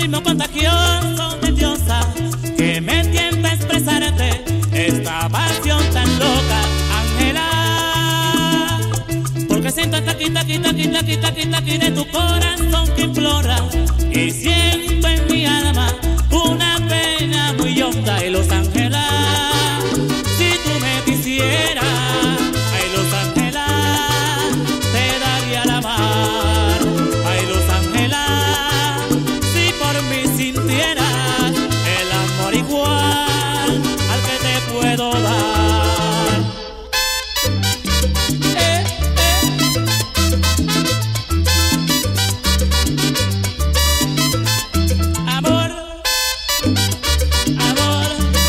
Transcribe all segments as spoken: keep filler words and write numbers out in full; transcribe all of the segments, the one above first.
ritmo contagioso de diosa que me tienta a expresarte esta pasión tan loca, Ángela. Porque siento esta quita, quita, quita, quita, quita, quita de tu corazón que implora y siento en mi alma una pena muy honda. Y Los Ángeles, si tú me quisieras, ay Los Ángeles, te daría la mar. Ay Los Ángeles, si por mí sintieras el amor igual al que te puedo dar. Eh, eh. Amor, amor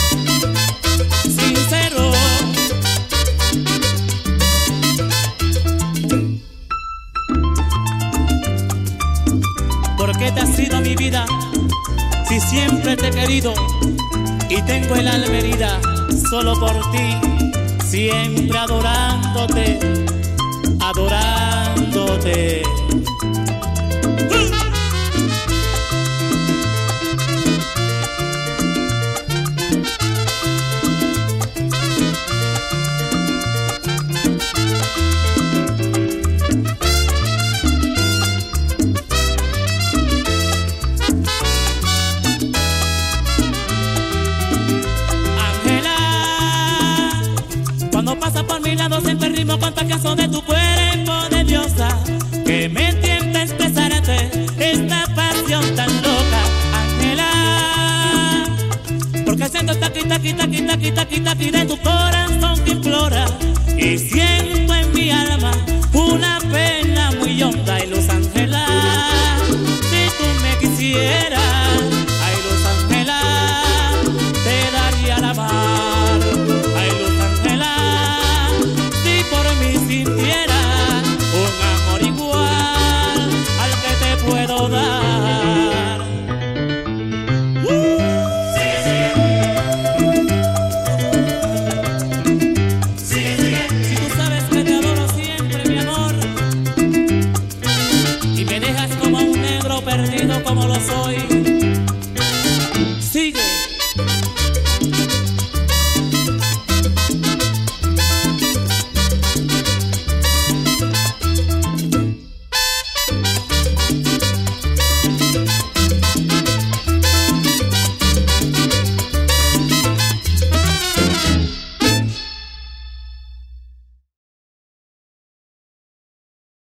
sincero. ¿Por qué te has sido mi vida si siempre te he querido y tengo el alma herida solo por ti, siempre adorándote, adorándote? Cuando pasa por mi lado siento el ritmo contagioso de tu cuerpo de diosa que me tienta a expresarte esta pasión tan loca, Ángela. Porque siento esta quita, quita, quita, quita, quita, quita de tu corazón que implora y siento